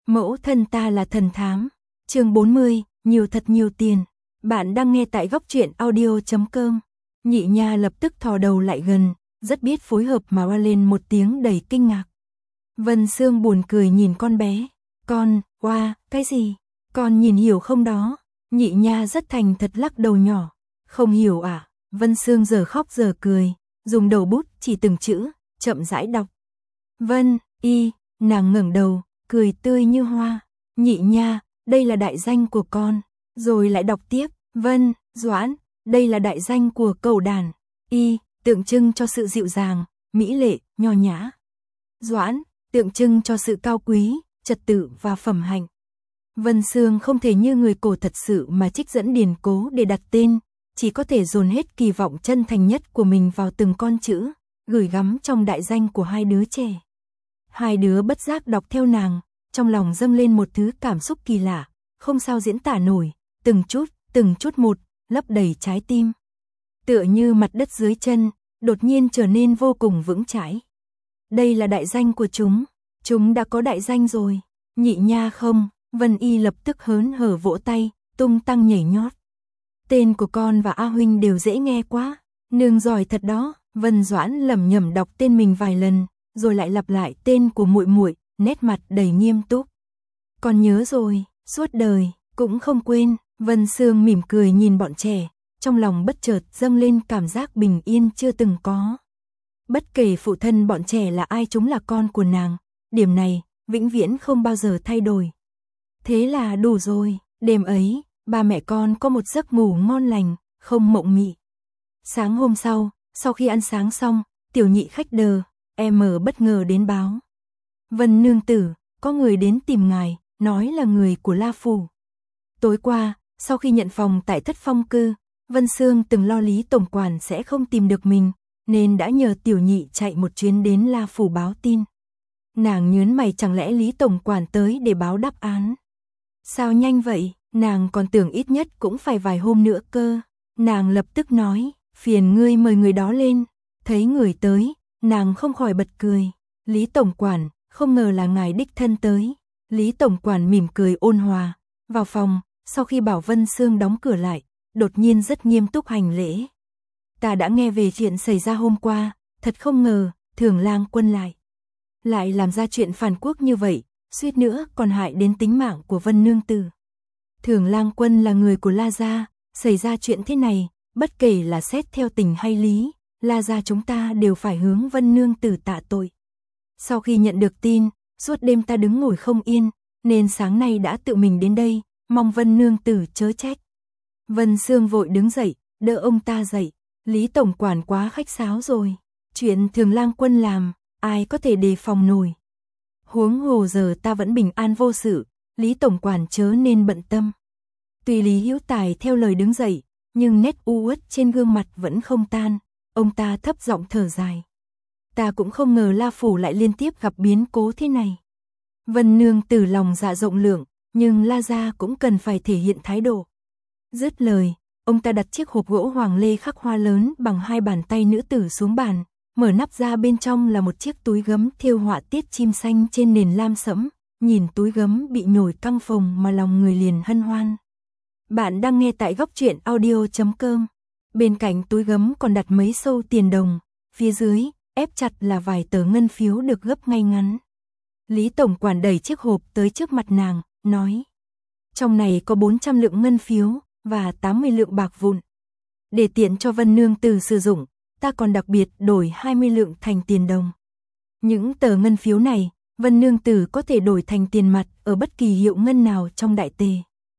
Mẫu thân ta là thần thám. Chương 40, nhiều thật nhiều tiền. Bạn đang nghe tại góc truyện audio.com. Nhị nha lập tức thò đầu lại gần, rất biết phối hợp mà oa lên một tiếng đầy kinh ngạc. Vân Sương buồn cười nhìn con bé. Con, oa, cái gì? Con nhìn hiểu không đó? Nhị nha rất thành thật lắc đầu nhỏ. Không hiểu à? Vân Sương giờ khóc giờ cười, dùng đầu bút chỉ từng chữ, chậm rãi đọc. Vân, y, nàng ngẩng đầu, cười tươi như hoa. Nhị nha, đây là đại danh của con. Rồi lại đọc tiếp, Vân, Doãn, đây là đại danh của cẩu đàn. Y, tượng trưng cho sự dịu dàng, mỹ lệ, nho nhã. Doãn, tượng trưng cho sự cao quý, trật tự và phẩm hạnh. Vân Sương không thể như người cổ thật sự mà trích dẫn điển cố để đặt tên, chỉ có thể dồn hết kỳ vọng chân thành nhất của mình vào từng con chữ, gửi gắm trong đại danh của hai đứa trẻ. Hai đứa bất giác đọc theo nàng, trong lòng dâng lên một thứ cảm xúc kỳ lạ, không sao diễn tả nổi, từng chút một, lấp đầy trái tim. Tựa như mặt đất dưới chân, đột nhiên trở nên vô cùng vững chãi. Đây là đại danh của chúng đã có đại danh rồi. Nhị nha không, Vân Y lập tức hớn hở vỗ tay, tung tăng nhảy nhót. Tên của con và A huynh đều dễ nghe quá, nương giỏi thật đó. Vân Doãn lẩm nhẩm đọc tên mình vài lần, rồi lại lặp lại tên của muội muội, nét mặt đầy nghiêm túc. Con nhớ rồi, suốt đời cũng không quên. Vân Sương mỉm cười nhìn bọn trẻ, trong lòng bất chợt dâng lên cảm giác bình yên chưa từng có. Bất kể phụ thân bọn trẻ là ai, chúng là con của nàng, điểm này vĩnh viễn không bao giờ thay đổi. Thế là đủ rồi. Đêm ấy, ba mẹ con có một giấc ngủ ngon lành, không mộng mị. Sáng hôm sau khi ăn sáng xong, tiểu nhị khách đờ, em bất ngờ đến báo. Vân nương tử, có người đến tìm ngài, nói là người của La Phủ. Tối qua, sau khi nhận phòng tại Thất Phong cư, Vân Sương từng lo Lý tổng quản sẽ không tìm được mình, nên đã nhờ tiểu nhị chạy một chuyến đến La Phủ báo tin. Nàng nhớn mày, chẳng lẽ Lý tổng quản tới để báo đáp án? Sao nhanh vậy? Nàng còn tưởng ít nhất cũng phải vài hôm nữa cơ. Nàng lập tức nói, phiền ngươi mời người đó lên. Thấy người tới, nàng không khỏi bật cười. Lý tổng quản, không ngờ là ngài đích thân tới. Lý tổng quản mỉm cười ôn hòa, vào phòng, sau khi bảo Vân Sương đóng cửa lại, đột nhiên rất nghiêm túc hành lễ. Ta đã nghe về chuyện xảy ra hôm qua, thật không ngờ, Thường Lang Quân lại làm ra chuyện phản quốc như vậy, suýt nữa còn hại đến tính mạng của Vân nương tử. Thường Lang Quân là người của La gia, xảy ra chuyện thế này, bất kể là xét theo tình hay lý, La gia chúng ta đều phải hướng Vân nương tử tạ tội. Sau khi nhận được tin, suốt đêm ta đứng ngồi không yên, nên sáng nay đã tự mình đến đây, mong Vân nương tử chớ trách. Vân Sương vội đứng dậy, đỡ ông ta dậy. Lý tổng quản quá khách sáo rồi, chuyện Thường Lang Quân làm, ai có thể đề phòng nổi. Huống hồ giờ ta vẫn bình an vô sự, Lý tổng quản chớ nên bận tâm. Tuy Lý Hữu Tài theo lời đứng dậy, nhưng nét u uất trên gương mặt vẫn không tan, ông ta thấp giọng thở dài. Ta cũng không ngờ La Phủ lại liên tiếp gặp biến cố thế này. Vân nương tử lòng dạ rộng lượng, nhưng La gia cũng cần phải thể hiện thái độ. Dứt lời, ông ta đặt chiếc hộp gỗ hoàng lê khắc hoa lớn bằng hai bàn tay nữ tử xuống bàn, mở nắp ra, bên trong là một chiếc túi gấm thêu họa tiết chim xanh trên nền lam sẫm, nhìn túi gấm bị nhồi căng phồng mà lòng người liền hân hoan. Bạn đang nghe tại góc truyện audio.com. Bên cạnh túi gấm còn đặt mấy xâu tiền đồng, phía dưới ép chặt là vài tờ ngân phiếu được gấp ngay ngắn. Lý tổng quản đẩy chiếc hộp tới trước mặt nàng, nói: trong này có 400 lượng ngân phiếu và 80 lượng bạc vụn. Để tiện cho Vân nương tử sử dụng, ta còn đặc biệt đổi 20 lượng thành tiền đồng. Những tờ ngân phiếu này, Vân nương tử có thể đổi thành tiền mặt ở bất kỳ hiệu ngân nào trong đại tề.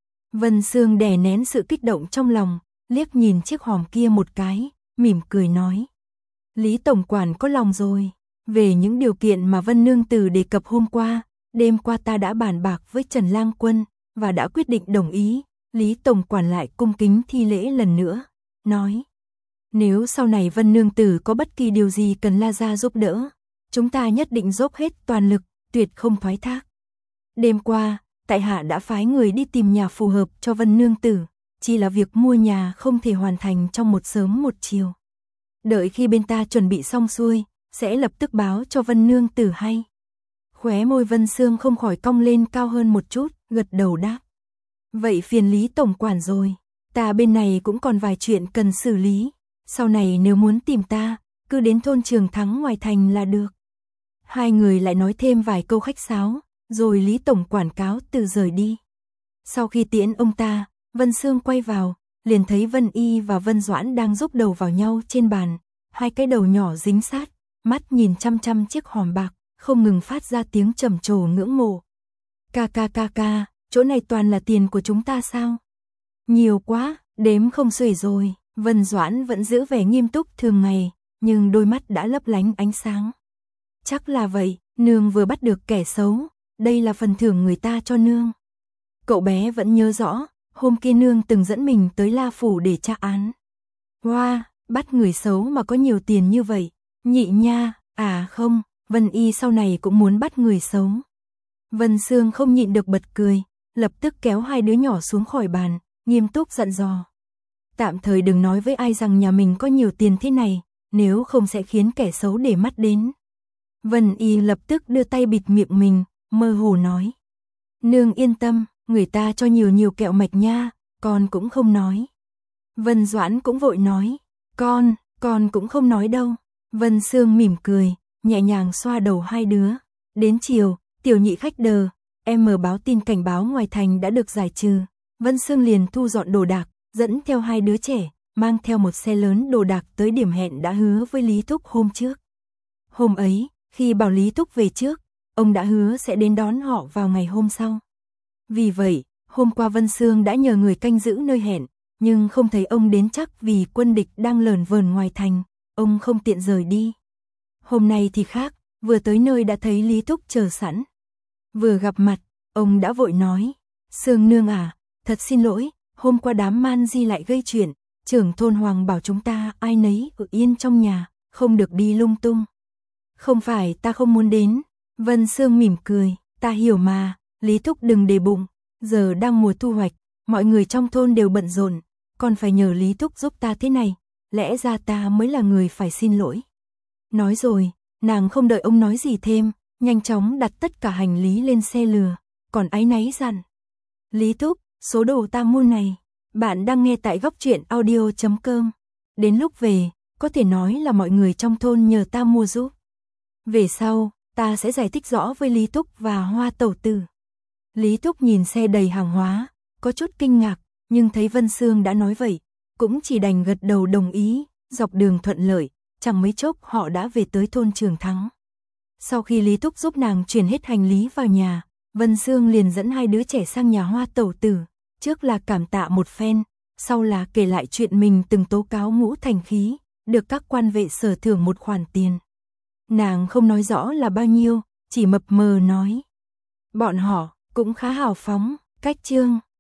Vân Sương đè nén sự kích động trong lòng, liếc nhìn chiếc hòm kia một cái, mỉm cười nói: Lý tổng quản có lòng rồi. Về những điều kiện mà Vân nương tử đề cập hôm qua, đêm qua ta đã bàn bạc với Trần Lang Quân và đã quyết định đồng ý. Lý tổng quản lại cung kính thi lễ lần nữa, nói: nếu sau này Vân nương tử có bất kỳ điều gì cần La gia giúp đỡ, chúng ta nhất định dốc hết toàn lực, tuyệt không thoái thác. Đêm qua, tại hạ đã phái người đi tìm nhà phù hợp cho Vân nương tử, chỉ là việc mua nhà không thể hoàn thành trong một sớm một chiều. Đợi khi bên ta chuẩn bị xong xuôi, sẽ lập tức báo cho Vân nương tử hay. Khóe môi Vân Sương không khỏi cong lên cao hơn một chút, gật đầu đáp. Vậy phiền Lý tổng quản rồi, ta bên này cũng còn vài chuyện cần xử lý, sau này nếu muốn tìm ta, cứ đến thôn Trường Thắng ngoài thành là được. Hai người lại nói thêm vài câu khách sáo, rồi Lý tổng quản cáo từ rời đi. Sau khi tiễn ông ta, Vân Sương quay vào, liền thấy Vân Y và Vân Doãn đang giúp đầu vào nhau trên bàn, hai cái đầu nhỏ dính sát, mắt nhìn chăm chăm chiếc hòm bạc, không ngừng phát ra tiếng trầm trồ ngưỡng mộ. Ca, chỗ này toàn là tiền của chúng ta sao? Nhiều quá, đếm không xuể rồi. Vân Doãn vẫn giữ vẻ nghiêm túc thường ngày, nhưng đôi mắt đã lấp lánh ánh sáng. Chắc là vậy, nương vừa bắt được kẻ xấu, đây là phần thưởng người ta cho nương. Cậu bé vẫn nhớ rõ, hôm kia nương từng dẫn mình tới La Phủ để tra án. Wow, bắt người xấu mà có nhiều tiền như vậy. Nhị nha, à không, Vân Y sau này cũng muốn bắt người xấu. Vân Sương không nhịn được bật cười, lập tức kéo hai đứa nhỏ xuống khỏi bàn, nghiêm túc dặn dò. Tạm thời đừng nói với ai rằng nhà mình có nhiều tiền thế này, nếu không sẽ khiến kẻ xấu để mắt đến. Vân Y lập tức đưa tay bịt miệng mình, mơ hồ nói. Nương yên tâm, người ta cho nhiều kẹo mạch nha, con cũng không nói. Vân Doãn cũng vội nói, con cũng không nói đâu. Vân Sương mỉm cười, nhẹ nhàng xoa đầu hai đứa. Đến chiều, tiểu nhị khách đờ, em mở báo tin cảnh báo ngoài thành đã được giải trừ. Vân Sương liền thu dọn đồ đạc, dẫn theo hai đứa trẻ, mang theo một xe lớn đồ đạc tới điểm hẹn đã hứa với Lý Thúc hôm trước. Hôm ấy, khi bảo Lý Thúc về trước, ông đã hứa sẽ đến đón họ vào ngày hôm sau. Vì vậy, hôm qua Vân Sương đã nhờ người canh giữ nơi hẹn, nhưng không thấy ông đến chắc vì quân địch đang lởn vởn ngoài thành, ông không tiện rời đi. Hôm nay thì khác, vừa tới nơi đã thấy Lý Thúc chờ sẵn. Vừa gặp mặt, ông đã vội nói, Sương nương à, thật xin lỗi, hôm qua đám man di lại gây chuyện, trưởng thôn Hoàng bảo chúng ta ai nấy ở yên trong nhà, không được đi lung tung. Không phải ta không muốn đến, Vân Sương mỉm cười, ta hiểu mà, Lý Thúc đừng để bụng, giờ đang mùa thu hoạch, mọi người trong thôn đều bận rộn, còn phải nhờ Lý Thúc giúp ta thế này, lẽ ra ta mới là người phải xin lỗi. Nói rồi, nàng không đợi ông nói gì thêm, nhanh chóng đặt tất cả hành lý lên xe lừa, còn áy náy dặn. Lý Thúc, số đồ ta mua này, bạn đang nghe tại góc truyện audio.com. Đến lúc về, có thể nói là mọi người trong thôn nhờ ta mua giúp. Về sau, ta sẽ giải thích rõ với Lý Thúc và Hoa tẩu tử. Lý Thúc nhìn xe đầy hàng hóa, có chút kinh ngạc, nhưng thấy Vân Sương đã nói vậy, cũng chỉ đành gật đầu đồng ý, dọc đường thuận lợi, chẳng mấy chốc họ đã về tới thôn Trường Thắng. Sau khi Lý Thúc giúp nàng chuyển hết hành lý vào nhà, Vân Sương liền dẫn hai đứa trẻ sang nhà Hoa tẩu tử, trước là cảm tạ một phen, sau là kể lại chuyện mình từng tố cáo Ngũ Thành Khí, được các quan vệ sở thưởng một khoản tiền. Nàng không nói rõ là bao nhiêu, chỉ mập mờ nói. Bọn họ cũng khá hào phóng, cách chương.